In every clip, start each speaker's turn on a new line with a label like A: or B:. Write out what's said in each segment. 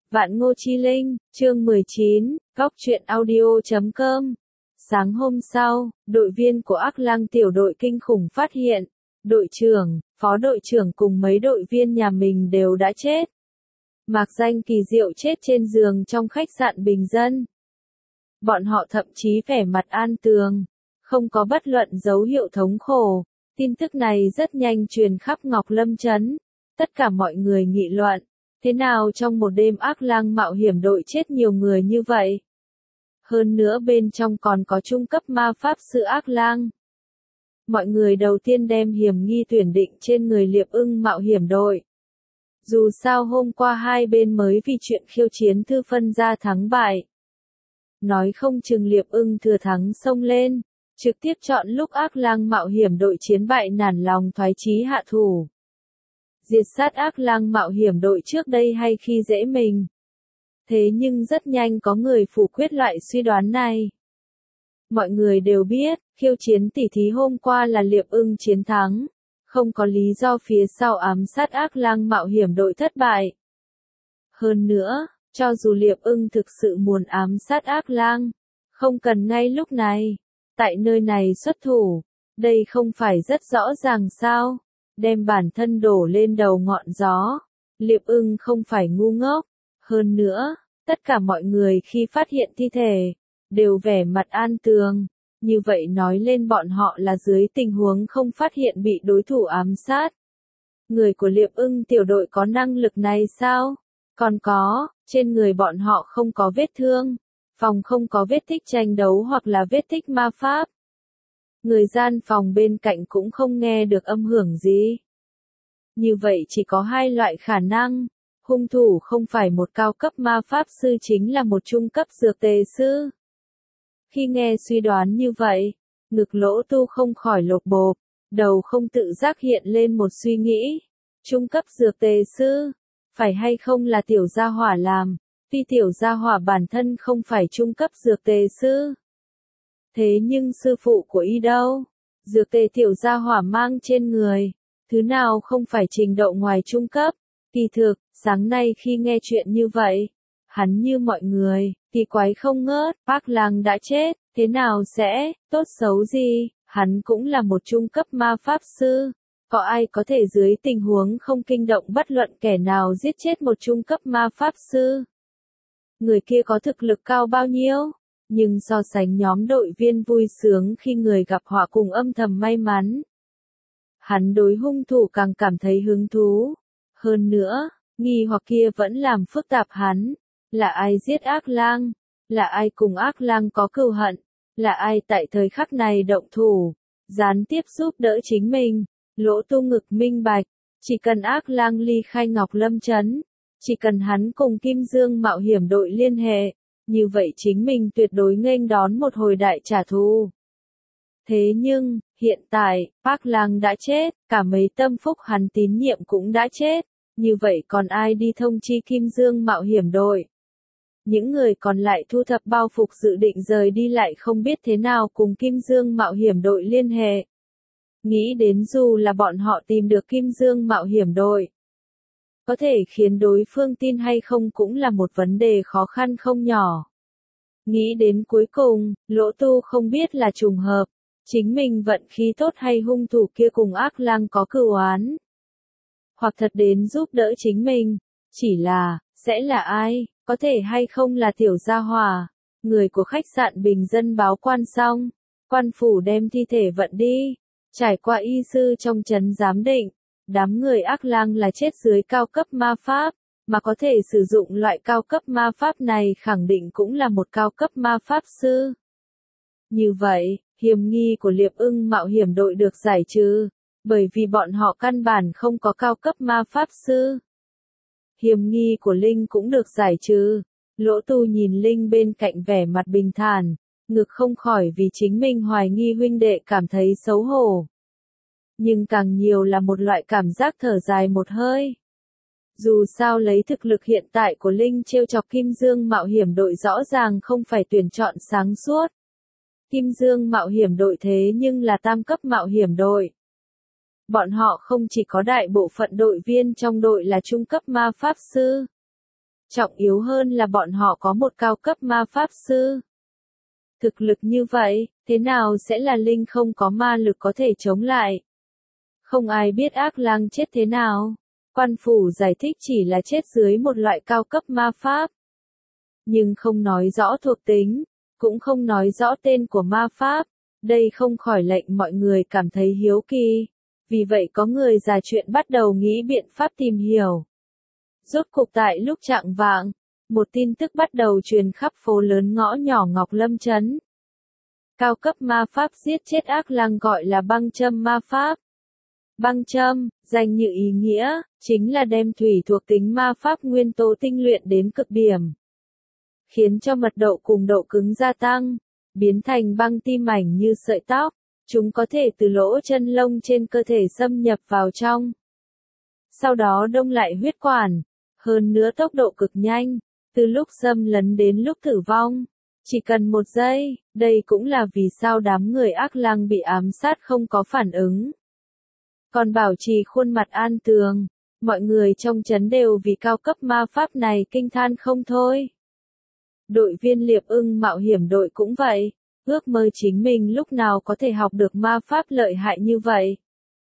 A: Vạn Ngô Chi Linh, chương 19, góc truyện audio.com. Sáng hôm sau, đội viên của Ác Lang tiểu đội kinh khủng phát hiện, đội trưởng, phó đội trưởng cùng mấy đội viên nhà mình đều đã chết. Mạc Danh kỳ diệu chết trên giường trong khách sạn bình dân. Bọn họ thậm chí vẻ mặt an tường, không có bất luận dấu hiệu thống khổ. Tin tức này rất nhanh truyền khắp Ngọc Lâm trấn. Tất cả mọi người nghị luận, thế nào trong một đêm Ác Lang mạo hiểm đội chết nhiều người như vậy? Hơn nữa bên trong còn có trung cấp ma pháp sư Ác Lang. Mọi người đầu tiên đem hiểm nghi tuyển định trên người Liệp Ưng mạo hiểm đội. Dù sao hôm qua hai bên mới vì chuyện khiêu chiến thư phân ra thắng bại. Nói không chừng Liệp Ưng thừa thắng xông lên, trực tiếp chọn lúc Ác Lang mạo hiểm đội chiến bại nản lòng thoái chí hạ thủ. Diệt sát Ác Lang mạo hiểm đội trước đây hay khi dễ mình. Thế nhưng rất nhanh có người phủ quyết loại suy đoán này. Mọi người đều biết, khiêu chiến tỉ thí hôm qua là Liệp Ưng chiến thắng. Không có lý do phía sau ám sát Ác Lang mạo hiểm đội thất bại. Hơn nữa, cho dù Liệp Ưng thực sự muốn ám sát Ác Lang, không cần ngay lúc này, tại nơi này xuất thủ, đây không phải rất rõ ràng sao? Đem bản thân đổ lên đầu ngọn gió. Liệp Ưng không phải ngu ngốc. Hơn nữa, tất cả mọi người khi phát hiện thi thể, đều vẻ mặt an tường. Như vậy nói lên bọn họ là dưới tình huống không phát hiện bị đối thủ ám sát. Người của Liệp Ưng tiểu đội có năng lực này sao? Còn có, trên người bọn họ không có vết thương, phòng không có vết tích tranh đấu hoặc là vết tích ma pháp. Người gian phòng bên cạnh cũng không nghe được âm hưởng gì. Như vậy chỉ có hai loại khả năng. Hung thủ không phải một cao cấp ma pháp sư chính là một trung cấp dược tề sư. Khi nghe suy đoán như vậy, ngực Lỗ Tu không khỏi lột bột, đầu không tự giác hiện lên một suy nghĩ. Trung cấp dược tề sư, phải hay không là tiểu gia hỏa làm, vì tiểu gia hỏa bản thân không phải trung cấp dược tề sư. Thế nhưng sư phụ của y đâu? Dược tề tiểu gia hỏa mang trên người, thứ nào không phải trình độ ngoài trung cấp? Kỳ thực, sáng nay khi nghe chuyện như vậy, hắn như mọi người, kỳ quái không ngớt, Ác Lang đã chết, thế nào sẽ, tốt xấu gì, hắn cũng là một trung cấp ma pháp sư. Có ai có thể dưới tình huống không kinh động bất luận kẻ nào giết chết một trung cấp ma pháp sư? Người kia có thực lực cao bao nhiêu? Nhưng so sánh nhóm đội viên vui sướng khi người gặp họa cùng âm thầm may mắn, hắn đối hung thủ càng cảm thấy hứng thú. Hơn nữa, nghi hoặc kia vẫn làm phức tạp hắn. Là ai giết Ác Lang? Là ai cùng Ác Lang có cừu hận? Là ai tại thời khắc này động thủ, gián tiếp giúp đỡ chính mình? Lỗ Tu ngực minh bạch, chỉ cần Ác Lang ly khai Ngọc Lâm trấn, chỉ cần hắn cùng Kim Dương mạo hiểm đội liên hệ, như vậy chính mình tuyệt đối nghênh đón một hồi đại trả thù. Thế nhưng, hiện tại, Ác Lang đã chết, cả mấy tâm phúc hắn tín nhiệm cũng đã chết, như vậy còn ai đi thông chi Kim Dương mạo hiểm đội? Những người còn lại thu thập bao phục dự định rời đi lại không biết thế nào cùng Kim Dương mạo hiểm đội liên hệ. Nghĩ đến dù là bọn họ tìm được Kim Dương mạo hiểm đội, có thể khiến đối phương tin hay không cũng là một vấn đề khó khăn không nhỏ. Nghĩ đến cuối cùng, Lỗ Tu không biết là trùng hợp, chính mình vận khí tốt hay hung thủ kia cùng Ác Lang có cừu oán, hoặc thật đến giúp đỡ chính mình. Chỉ là, sẽ là ai, có thể hay không là tiểu gia hỏa. Người của khách sạn bình dân báo quan xong, quan phủ đem thi thể vận đi, trải qua y sư trong trấn giám định, đám người Ác Lang là chết dưới cao cấp ma pháp, mà có thể sử dụng loại cao cấp ma pháp này khẳng định cũng là một cao cấp ma pháp sư. Như vậy, hiểm nghi của Liệp Ưng mạo hiểm đội được giải trừ, bởi vì bọn họ căn bản không có cao cấp ma pháp sư. Hiểm nghi của Linh cũng được giải trừ. Lỗ Tu nhìn Linh bên cạnh vẻ mặt bình thản, ngực không khỏi vì chính mình hoài nghi huynh đệ cảm thấy xấu hổ. Nhưng càng nhiều là một loại cảm giác thở dài một hơi. Dù sao lấy thực lực hiện tại của Linh trêu chọc Kim Dương mạo hiểm đội rõ ràng không phải tuyển chọn sáng suốt. Kim Dương mạo hiểm đội thế nhưng là tam cấp mạo hiểm đội. Bọn họ không chỉ có đại bộ phận đội viên trong đội là trung cấp ma pháp sư. Trọng yếu hơn là bọn họ có một cao cấp ma pháp sư. Thực lực như vậy, thế nào sẽ là linh không có ma lực có thể chống lại? Không ai biết ác lang chết thế nào. Quan phủ giải thích chỉ là chết dưới một loại cao cấp ma pháp. Nhưng không nói rõ thuộc tính, cũng không nói rõ tên của ma pháp. Đây không khỏi lệnh mọi người cảm thấy hiếu kỳ. Vì vậy có người già chuyện bắt đầu nghĩ biện pháp tìm hiểu. Rốt cuộc tại lúc chạng vạng, một tin tức bắt đầu truyền khắp phố lớn ngõ nhỏ Ngọc Lâm trấn. Cao cấp ma pháp giết chết ác lang gọi là băng châm ma pháp. Băng châm, danh như ý nghĩa, chính là đem thủy thuộc tính ma pháp nguyên tố tinh luyện đến cực điểm. Khiến cho mật độ cùng độ cứng gia tăng, biến thành băng ti mảnh như sợi tóc. Chúng có thể từ lỗ chân lông trên cơ thể xâm nhập vào trong. Sau đó đông lại huyết quản. Hơn nữa tốc độ cực nhanh, từ lúc xâm lấn đến lúc tử vong. Chỉ cần 1 giây, đây cũng là vì sao đám người ác lang bị ám sát không có phản ứng. Còn bảo trì khuôn mặt an tường, mọi người trong trấn đều vì cao cấp ma pháp này kinh than không thôi. Đội viên Liệp Ưng mạo hiểm đội cũng vậy, ước mơ chính mình lúc nào có thể học được ma pháp lợi hại như vậy.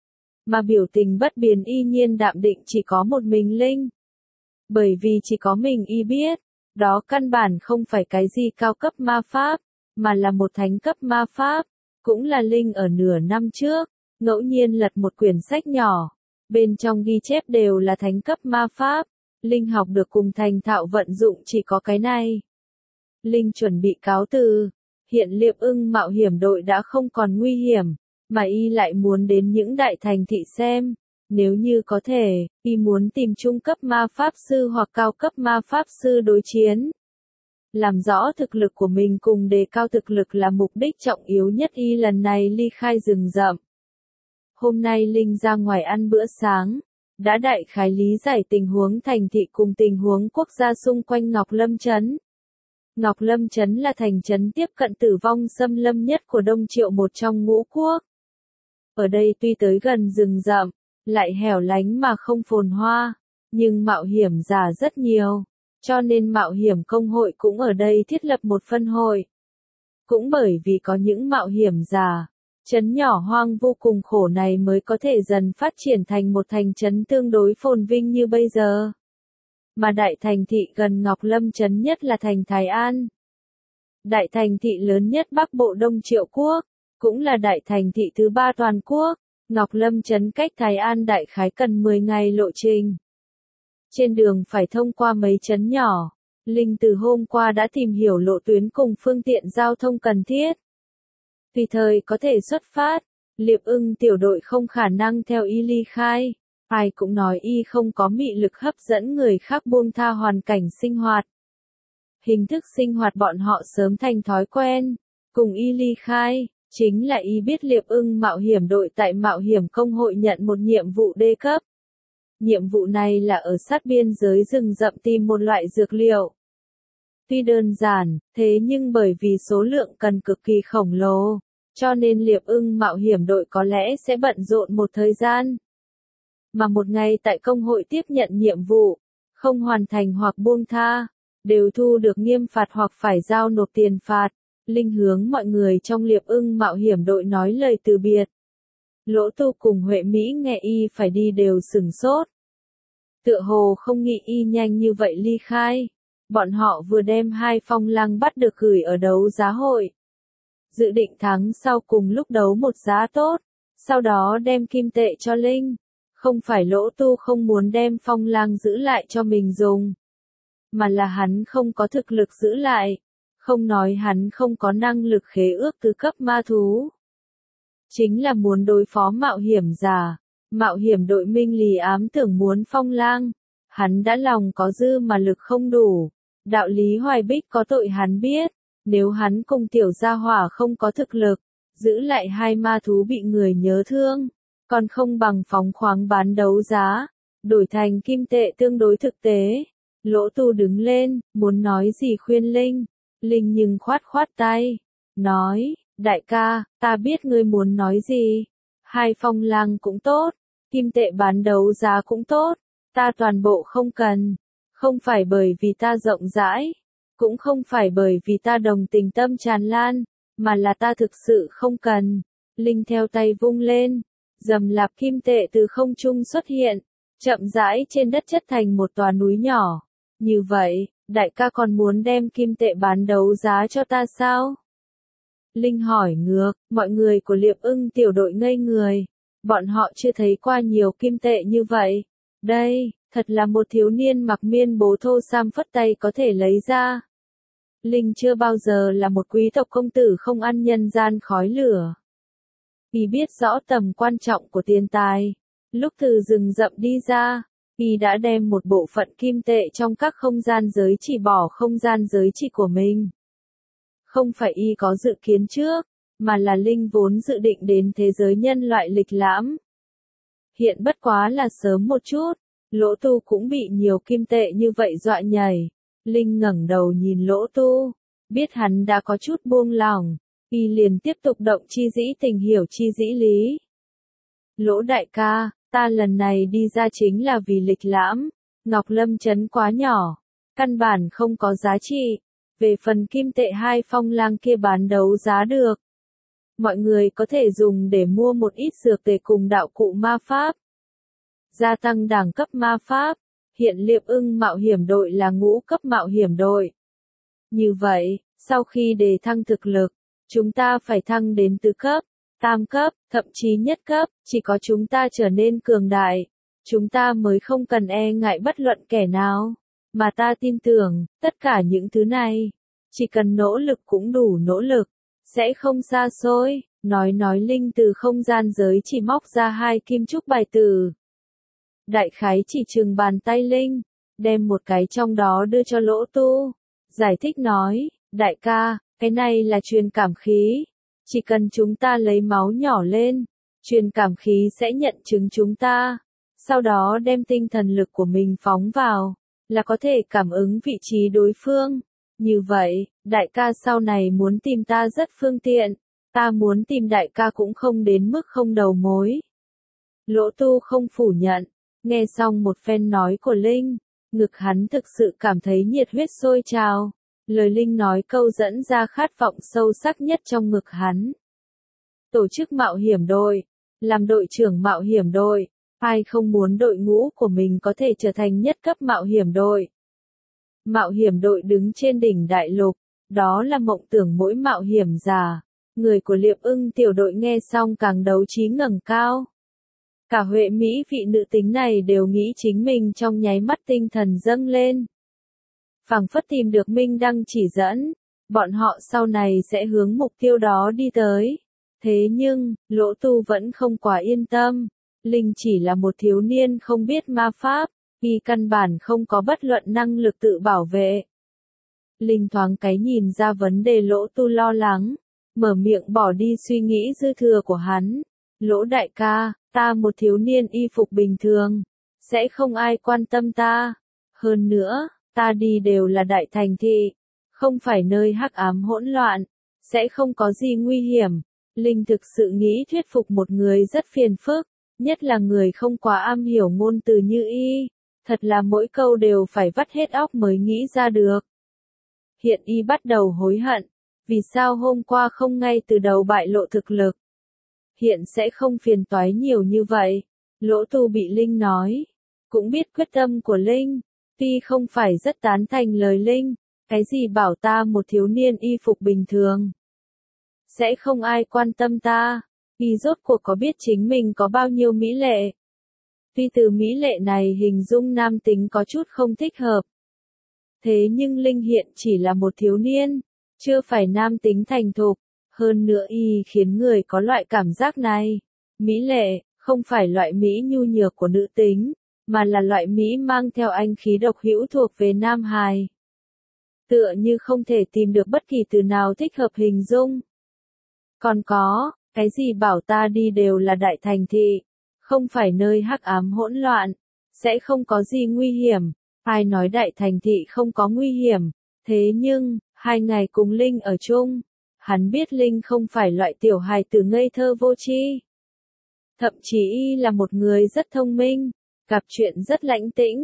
A: Mà biểu tình bất biến y nhiên đạm định chỉ có một mình Linh. Bởi vì chỉ có mình y biết, đó căn bản không phải cái gì cao cấp ma pháp, mà là một thánh cấp ma pháp, cũng là Linh ở nửa năm trước, ngẫu nhiên lật một quyển sách nhỏ, bên trong ghi chép đều là thánh cấp ma pháp, Linh học được cùng thành thạo vận dụng chỉ có cái này. Linh chuẩn bị cáo từ, hiện Liệp Ưng mạo hiểm đội đã không còn nguy hiểm, mà y lại muốn đến những đại thành thị xem. Nếu như có thể, y muốn tìm trung cấp ma pháp sư hoặc cao cấp ma pháp sư đối chiến. Làm rõ thực lực của mình cùng đề cao thực lực là mục đích trọng yếu nhất y lần này ly khai rừng rậm. Hôm nay Linh ra ngoài ăn bữa sáng, đã đại khái lý giải tình huống thành thị cùng tình huống quốc gia xung quanh Ngọc Lâm trấn. Ngọc Lâm trấn là thành trấn tiếp cận tử vong xâm lâm nhất của Đông Triệu, một trong ngũ quốc. Ở đây tuy tới gần rừng rậm, lại hẻo lánh mà không phồn hoa, nhưng mạo hiểm giả rất nhiều, cho nên mạo hiểm công hội cũng ở đây thiết lập một phân hội. Cũng bởi vì có những mạo hiểm giả, trấn nhỏ hoang vô cùng khổ này mới có thể dần phát triển thành một thành trấn tương đối phồn vinh như bây giờ. Mà đại thành thị gần Ngọc Lâm trấn nhất là thành Thái An. Đại thành thị lớn nhất Bắc Bộ Đông Triệu Quốc, cũng là đại thành thị thứ 3 toàn quốc. Ngọc Lâm trấn cách Thái An đại khái cần 10 ngày lộ trình. Trên đường phải thông qua mấy trấn nhỏ, Linh từ hôm qua đã tìm hiểu lộ tuyến cùng phương tiện giao thông cần thiết. Tùy thời có thể xuất phát, Liệp Ưng tiểu đội không khả năng theo y ly khai. Ai cũng nói y không có mị lực hấp dẫn người khác buông tha hoàn cảnh sinh hoạt. Hình thức sinh hoạt bọn họ sớm thành thói quen, cùng y ly khai. Chính là y biết Liệp Ưng mạo hiểm đội tại mạo hiểm công hội nhận một nhiệm vụ D cấp. Nhiệm vụ này là ở sát biên giới rừng rậm tìm một loại dược liệu. Tuy đơn giản, thế nhưng bởi vì số lượng cần cực kỳ khổng lồ, cho nên Liệp Ưng mạo hiểm đội có lẽ sẽ bận rộn một thời gian. Mà một ngày tại công hội tiếp nhận nhiệm vụ, không hoàn thành hoặc buông tha, đều thu được nghiêm phạt hoặc phải giao nộp tiền phạt. Linh hướng mọi người trong Liệp Ưng mạo hiểm đội nói lời từ biệt. Lỗ Tu cùng Huệ Mỹ nghe y phải đi đều sửng sốt. Tựa hồ không nghĩ y nhanh như vậy ly khai. Bọn họ vừa đem 2 phong lăng bắt được gửi ở đấu giá hội. Dự định tháng sau cùng lúc đấu một giá tốt, sau đó đem kim tệ cho Linh. Không phải Lỗ Tu không muốn đem phong lăng giữ lại cho mình dùng, mà là hắn không có thực lực giữ lại. Không nói hắn không có năng lực khế ước tứ cấp ma thú. Chính là muốn đối phó mạo hiểm giả. Mạo hiểm đội Minh Lì ám tưởng muốn phong lang. Hắn đã lòng có dư mà lực không đủ. Đạo lý Hoài Bích có tội hắn biết. Nếu hắn cùng tiểu gia hỏa không có thực lực, giữ lại 2 ma thú bị người nhớ thương, còn không bằng phóng khoáng bán đấu giá, đổi thành kim tệ tương đối thực tế. Lỗ Tu đứng lên, muốn nói gì khuyên Linh. Linh nhưng khoát khoát tay, nói, đại ca, ta biết ngươi muốn nói gì. 2 phong lang cũng tốt, kim tệ bán đấu giá cũng tốt, ta toàn bộ không cần. Không phải bởi vì ta rộng rãi, cũng không phải bởi vì ta đồng tình tâm tràn lan, mà là ta thực sự không cần. Linh theo tay vung lên, rầm rạp kim tệ từ không trung xuất hiện, chậm rãi trên đất chất thành một tòa núi nhỏ. Như vậy, đại ca còn muốn đem kim tệ bán đấu giá cho ta sao? Linh hỏi ngược, mọi người của Liệp Ưng tiểu đội ngây người. Bọn họ chưa thấy qua nhiều kim tệ như vậy. Đây, thật là một thiếu niên mặc miên bố thô sam phất tay có thể lấy ra. Linh chưa bao giờ là một quý tộc công tử không ăn nhân gian khói lửa. Y biết rõ tầm quan trọng của tiền tài. Lúc từ rừng rậm đi ra, Y đã đem một bộ phận kim tệ trong các không gian giới chỉ bỏ không gian giới chỉ của mình. Không phải Y có dự kiến trước, mà là Linh vốn dự định đến thế giới nhân loại lịch lãm. Hiện bất quá là sớm một chút, Lỗ Tu cũng bị nhiều kim tệ như vậy dọa nhảy. Linh ngẩng đầu nhìn Lỗ Tu, biết hắn đã có chút buông lỏng, Y liền tiếp tục động chi dĩ tình hiểu chi dĩ lý. Lỗ đại ca, ta lần này đi ra chính là vì lịch lãm, Ngọc Lâm trấn quá nhỏ, căn bản không có giá trị. Về phần kim tệ hai phong lang kia bán đấu giá được. Mọi người có thể dùng để mua một ít dược tề cùng đạo cụ ma pháp. Gia tăng đẳng cấp ma pháp. Hiện Liệp Ưng mạo hiểm đội là ngũ cấp mạo hiểm đội. Như vậy, sau khi đề thăng thực lực, chúng ta phải thăng đến tứ cấp, tam cấp, thậm chí nhất cấp, chỉ có chúng ta trở nên cường đại. Chúng ta mới không cần e ngại bất luận kẻ nào. Mà ta tin tưởng, tất cả những thứ này, chỉ cần nỗ lực cũng đủ nỗ lực, sẽ không xa xôi. Nói Linh từ không gian giới chỉ móc ra 2 kim trúc bài tử. Đại khái chỉ chừng bàn tay Linh, đem một cái trong đó đưa cho Lỗ Tu. Giải thích nói, đại ca, cái này là truyền cảm khí. Chỉ cần chúng ta lấy máu nhỏ lên, truyền cảm khí sẽ nhận chứng chúng ta. Sau đó đem tinh thần lực của mình phóng vào, là có thể cảm ứng vị trí đối phương. Như vậy, đại ca sau này muốn tìm ta rất phương tiện. Ta muốn tìm đại ca cũng không đến mức không đầu mối. Lỗ Tu không phủ nhận. Nghe xong một phen nói của Linh, ngực hắn thực sự cảm thấy nhiệt huyết sôi trào. Lời Linh nói câu dẫn ra khát vọng sâu sắc nhất trong ngực hắn. Tổ chức mạo hiểm đội, làm đội trưởng mạo hiểm đội, ai không muốn đội ngũ của mình có thể trở thành nhất cấp mạo hiểm đội. Mạo hiểm đội đứng trên đỉnh đại lục, đó là mộng tưởng mỗi mạo hiểm giả. Người của Liệp Ưng tiểu đội nghe xong càng đấu trí ngẩng cao. Cả Huệ Mỹ vị nữ tính này đều nghĩ chính mình trong nháy mắt tinh thần dâng lên. Phảng phất tìm được minh đăng chỉ dẫn, bọn họ sau này sẽ hướng mục tiêu đó đi tới. Thế nhưng, Lỗ Tu vẫn không quá yên tâm. Linh chỉ là một thiếu niên không biết ma pháp, vì căn bản không có bất luận năng lực tự bảo vệ. Linh thoáng cái nhìn ra vấn đề Lỗ Tu lo lắng, mở miệng bỏ đi suy nghĩ dư thừa của hắn. Lỗ đại ca, ta một thiếu niên y phục bình thường, sẽ không ai quan tâm ta. Hơn nữa, ta đi đều là đại thành thị, không phải nơi hắc ám hỗn loạn, sẽ không có gì nguy hiểm. Linh thực sự nghĩ thuyết phục một người rất phiền phức, nhất là người không quá am hiểu ngôn từ như Y. Thật là mỗi câu đều phải vắt hết óc mới nghĩ ra được. Hiện Y bắt đầu hối hận, vì sao hôm qua không ngay từ đầu bại lộ thực lực. Hiện sẽ không phiền toái nhiều như vậy. Lỗ Tu bị Linh nói, cũng biết quyết tâm của Linh, tuy không phải rất tán thành lời Linh, cái gì bảo ta một thiếu niên y phục bình thường. Sẽ không ai quan tâm ta, vì rốt cuộc có biết chính mình có bao nhiêu mỹ lệ. Tuy từ mỹ lệ này hình dung nam tính có chút không thích hợp. Thế nhưng Linh hiện chỉ là một thiếu niên, chưa phải nam tính thành thục. Hơn nữa Y khiến người có loại cảm giác này. Mỹ lệ, không phải loại mỹ nhu nhược của nữ tính, mà là loại mỹ mang theo anh khí độc hữu thuộc về nam hài. Tựa như không thể tìm được bất kỳ từ nào thích hợp hình dung. Còn có, cái gì bảo ta đi đều là đại thành thị, không phải nơi hắc ám hỗn loạn, sẽ không có gì nguy hiểm. Ai nói đại thành thị không có nguy hiểm, thế nhưng, 2 ngày cùng Linh ở chung. Hắn biết Linh không phải loại tiểu hài tử ngây thơ vô tri. Thậm chí Y là một người rất thông minh, gặp chuyện rất lãnh tĩnh.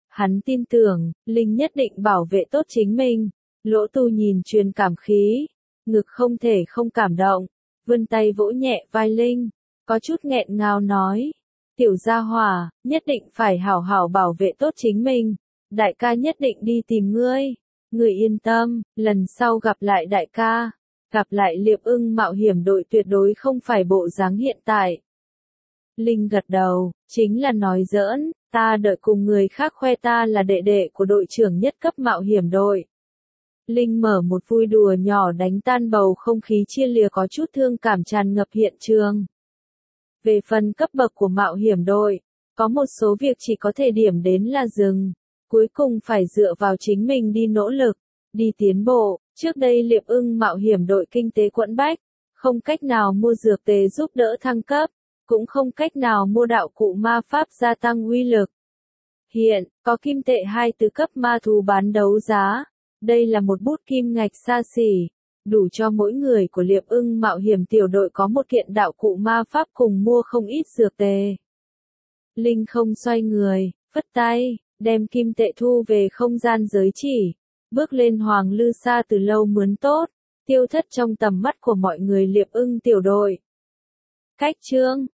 A: Hắn tin tưởng, Linh nhất định bảo vệ tốt chính mình. Lỗ Tu nhìn truyền cảm khí, ngực không thể không cảm động, vươn tay vỗ nhẹ vai Linh, có chút nghẹn ngào nói, tiểu gia hỏa, nhất định phải hảo hảo bảo vệ tốt chính mình, đại ca nhất định đi tìm ngươi, ngươi yên tâm, lần sau gặp lại đại ca, gặp lại Liệp Ưng mạo hiểm đội tuyệt đối không phải bộ dáng hiện tại. Linh gật đầu, chính là nói giỡn, ta đợi cùng người khác khoe ta là đệ đệ của đội trưởng nhất cấp mạo hiểm đội. Linh mở một vui đùa nhỏ đánh tan bầu không khí chia lìa có chút thương cảm tràn ngập hiện trường. Về phần cấp bậc của mạo hiểm đội, có một số việc chỉ có thể điểm đến là dừng, cuối cùng phải dựa vào chính mình đi nỗ lực, đi tiến bộ. Trước đây Liệp Ưng mạo hiểm đội kinh tế quẫn bách, không cách nào mua dược tề giúp đỡ thăng cấp, cũng không cách nào mua đạo cụ ma pháp gia tăng uy lực. Hiện, có kim tệ 2 từ cấp ma thú bán đấu giá. Đây là một bút kim ngạch xa xỉ, đủ cho mỗi người của Liệp Ưng mạo hiểm tiểu đội có một kiện đạo cụ ma pháp cùng mua không ít dược tề. Linh không xoay người, phất tay, đem kim tệ thu về không gian giới chỉ, bước lên Hoàng Lư Sa từ lâu mướn tốt, tiêu thất trong tầm mắt của mọi người Liệp Ưng tiểu đội. Cách chương